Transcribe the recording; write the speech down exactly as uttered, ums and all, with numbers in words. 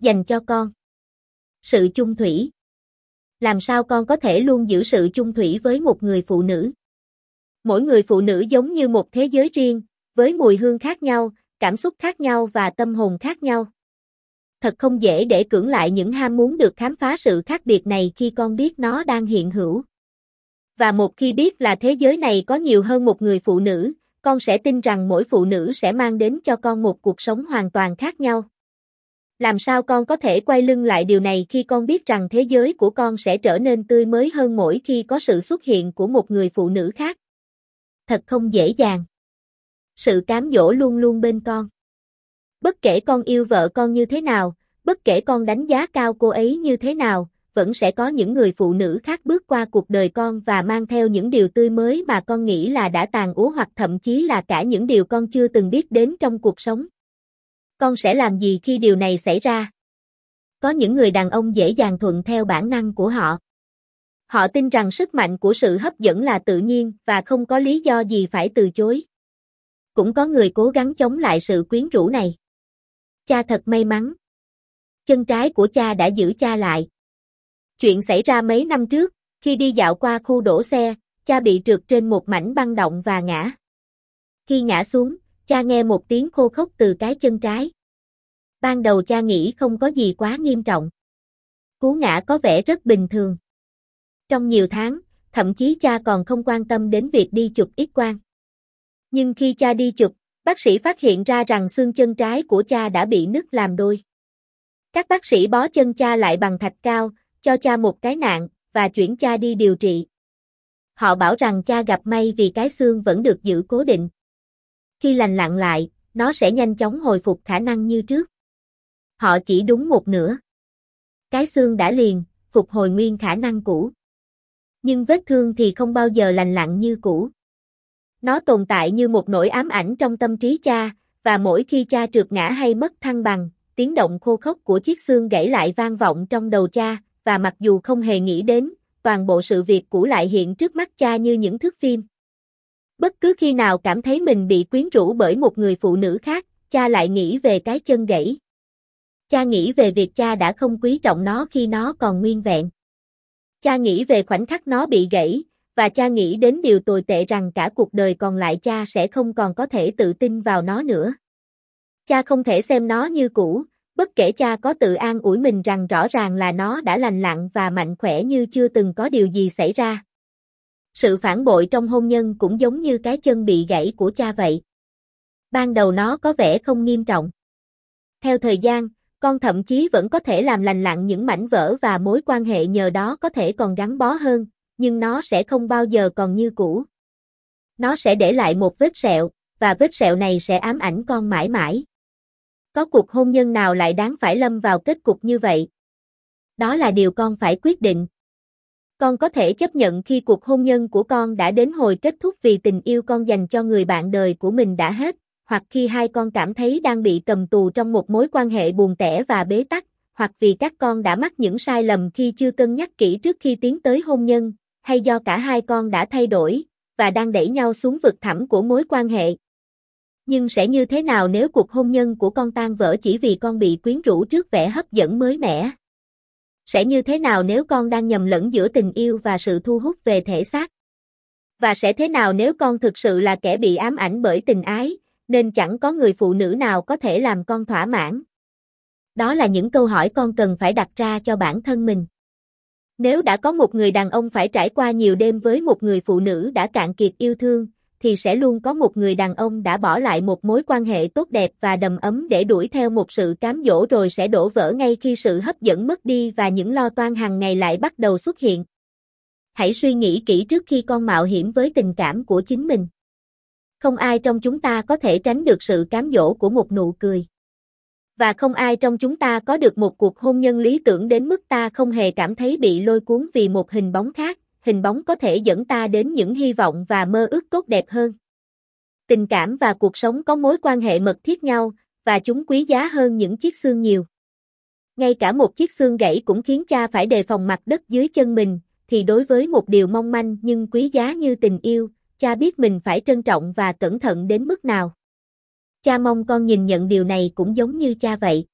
dành cho con. Sự chung thủy. Làm sao con có thể luôn giữ sự chung thủy với một người phụ nữ? Mỗi người phụ nữ giống như một thế giới riêng, với mùi hương khác nhau, cảm xúc khác nhau và tâm hồn khác nhau. Thật không dễ để cưỡng lại những ham muốn được khám phá sự khác biệt này khi con biết nó đang hiện hữu. Và một khi biết là thế giới này có nhiều hơn một người phụ nữ, con sẽ tin rằng mỗi phụ nữ sẽ mang đến cho con một cuộc sống hoàn toàn khác nhau. Làm sao con có thể quay lưng lại điều này khi con biết rằng thế giới của con sẽ trở nên tươi mới hơn mỗi khi có sự xuất hiện của một người phụ nữ khác? Thật không dễ dàng. Sự cám dỗ luôn luôn bên con. Bất kể con yêu vợ con như thế nào, bất kể con đánh giá cao cô ấy như thế nào, vẫn sẽ có những người phụ nữ khác bước qua cuộc đời con và mang theo những điều tươi mới mà con nghĩ là đã tàn úa hoặc thậm chí là cả những điều con chưa từng biết đến trong cuộc sống. Con sẽ làm gì khi điều này xảy ra? Có những người đàn ông dễ dàng thuận theo bản năng của họ. Họ tin rằng sức mạnh của sự hấp dẫn là tự nhiên và không có lý do gì phải từ chối. Cũng có người cố gắng chống lại sự quyến rũ này. Cha thật may mắn. Chân trái của cha đã giữ cha lại. Chuyện xảy ra mấy năm trước, khi đi dạo qua khu đổ xe, cha bị trượt trên một mảnh băng động và ngã. Khi ngã xuống, cha nghe một tiếng khô khốc từ cái chân trái. Ban đầu cha nghĩ không có gì quá nghiêm trọng. Cú ngã có vẻ rất bình thường. Trong nhiều tháng, thậm chí cha còn không quan tâm đến việc đi chụp X-quang. Nhưng khi cha đi chụp, bác sĩ phát hiện ra rằng xương chân trái của cha đã bị nứt làm đôi. Các bác sĩ bó chân cha lại bằng thạch cao, cho cha một cái nạng, và chuyển cha đi điều trị. Họ bảo rằng cha gặp may vì cái xương vẫn được giữ cố định. Khi lành lặn lại, nó sẽ nhanh chóng hồi phục khả năng như trước. Họ chỉ đúng một nửa. Cái xương đã liền, phục hồi nguyên khả năng cũ. Nhưng vết thương thì không bao giờ lành lặn như cũ. Nó tồn tại như một nỗi ám ảnh trong tâm trí cha, và mỗi khi cha trượt ngã hay mất thăng bằng, tiếng động khô khốc của chiếc xương gãy lại vang vọng trong đầu cha, và mặc dù không hề nghĩ đến, toàn bộ sự việc cũ lại hiện trước mắt cha như những thước phim. Bất cứ khi nào cảm thấy mình bị quyến rũ bởi một người phụ nữ khác, cha lại nghĩ về cái chân gãy. Cha nghĩ về việc cha đã không quý trọng nó khi nó còn nguyên vẹn. Cha nghĩ về khoảnh khắc nó bị gãy, và cha nghĩ đến điều tồi tệ rằng cả cuộc đời còn lại cha sẽ không còn có thể tự tin vào nó nữa. Cha không thể xem nó như cũ, bất kể cha có tự an ủi mình rằng rõ ràng là nó đã lành lặn và mạnh khỏe như chưa từng có điều gì xảy ra. Sự phản bội trong hôn nhân cũng giống như cái chân bị gãy của cha vậy. Ban đầu nó có vẻ không nghiêm trọng. Theo thời gian, con thậm chí vẫn có thể làm lành lặn những mảnh vỡ và mối quan hệ nhờ đó có thể còn gắn bó hơn, nhưng nó sẽ không bao giờ còn như cũ. Nó sẽ để lại một vết sẹo, và vết sẹo này sẽ ám ảnh con mãi mãi. Có cuộc hôn nhân nào lại đáng phải lâm vào kết cục như vậy? Đó là điều con phải quyết định. Con có thể chấp nhận khi cuộc hôn nhân của con đã đến hồi kết thúc vì tình yêu con dành cho người bạn đời của mình đã hết, hoặc khi hai con cảm thấy đang bị cầm tù trong một mối quan hệ buồn tẻ và bế tắc, hoặc vì các con đã mắc những sai lầm khi chưa cân nhắc kỹ trước khi tiến tới hôn nhân, hay do cả hai con đã thay đổi, và đang đẩy nhau xuống vực thẳm của mối quan hệ. Nhưng sẽ như thế nào nếu cuộc hôn nhân của con tan vỡ chỉ vì con bị quyến rũ trước vẻ hấp dẫn mới mẻ? Sẽ như thế nào nếu con đang nhầm lẫn giữa tình yêu và sự thu hút về thể xác? Và sẽ thế nào nếu con thực sự là kẻ bị ám ảnh bởi tình ái, nên chẳng có người phụ nữ nào có thể làm con thỏa mãn? Đó là những câu hỏi con cần phải đặt ra cho bản thân mình. Nếu đã có một người đàn ông phải trải qua nhiều đêm với một người phụ nữ đã cạn kiệt yêu thương, thì sẽ luôn có một người đàn ông đã bỏ lại một mối quan hệ tốt đẹp và đầm ấm để đuổi theo một sự cám dỗ rồi sẽ đổ vỡ ngay khi sự hấp dẫn mất đi và những lo toan hàng ngày lại bắt đầu xuất hiện. Hãy suy nghĩ kỹ trước khi con mạo hiểm với tình cảm của chính mình. Không ai trong chúng ta có thể tránh được sự cám dỗ của một nụ cười. Và không ai trong chúng ta có được một cuộc hôn nhân lý tưởng đến mức ta không hề cảm thấy bị lôi cuốn vì một hình bóng khác. Hình bóng có thể dẫn ta đến những hy vọng và mơ ước tốt đẹp hơn. Tình cảm và cuộc sống có mối quan hệ mật thiết nhau, và chúng quý giá hơn những chiếc xương nhiều. Ngay cả một chiếc xương gãy cũng khiến cha phải đề phòng mặt đất dưới chân mình, thì đối với một điều mong manh nhưng quý giá như tình yêu, cha biết mình phải trân trọng và cẩn thận đến mức nào. Cha mong con nhìn nhận điều này cũng giống như cha vậy.